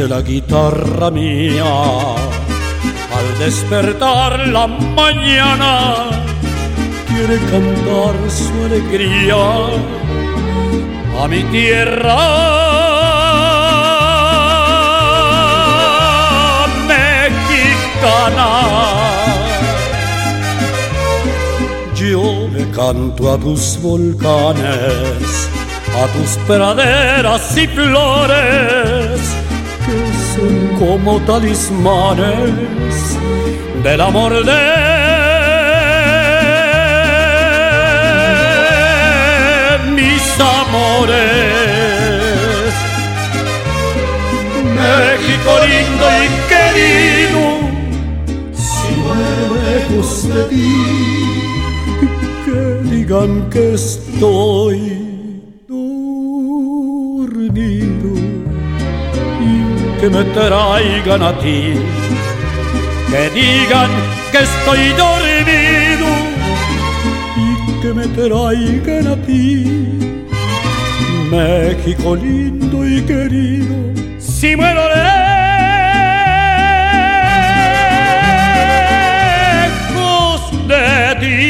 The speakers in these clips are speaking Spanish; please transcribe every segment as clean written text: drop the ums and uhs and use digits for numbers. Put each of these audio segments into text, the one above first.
de la guitarra mía, al despertar la mañana, quiere cantar su alegría a mi tierra mexicana. Yo le canto a tus volcanes, a tus praderas y flores, que son como talismanes del amor de mis amores. México lindo y querido, si muero lejos de ti, que digan que estoy dormido y que me traigan a ti, que digan que estoy dormido y que me traigan a ti. México lindo y querido, si muero lejos de ti.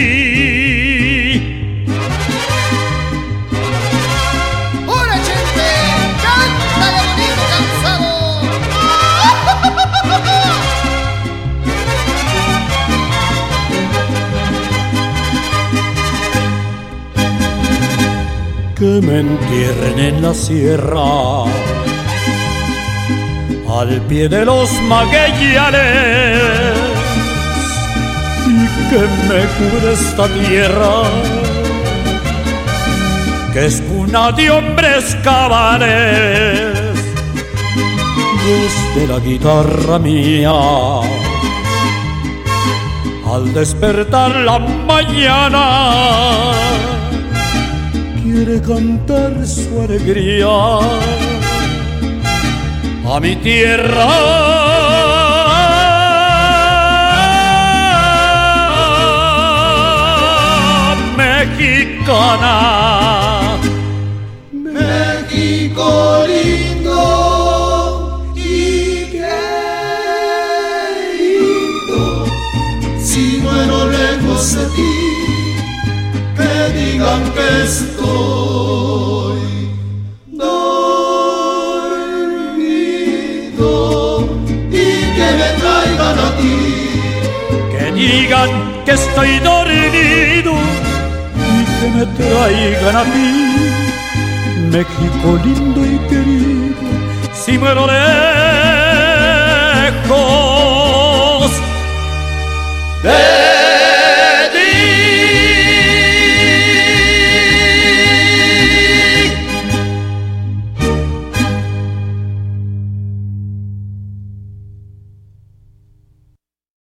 Que me entierren en la sierra, al pie de los magueyales, y que me cubra esta tierra, que es cuna de hombres cabales. Desde la guitarra mía, al despertar la mañana, quiere cantar su alegría a mi tierra mexicana. México lindo y querido, si muero lejos de ti, que digan que estoy dormido y que me traigan a ti, que digan que estoy dormido y que me traigan a ti. México lindo y querido, si muero lejos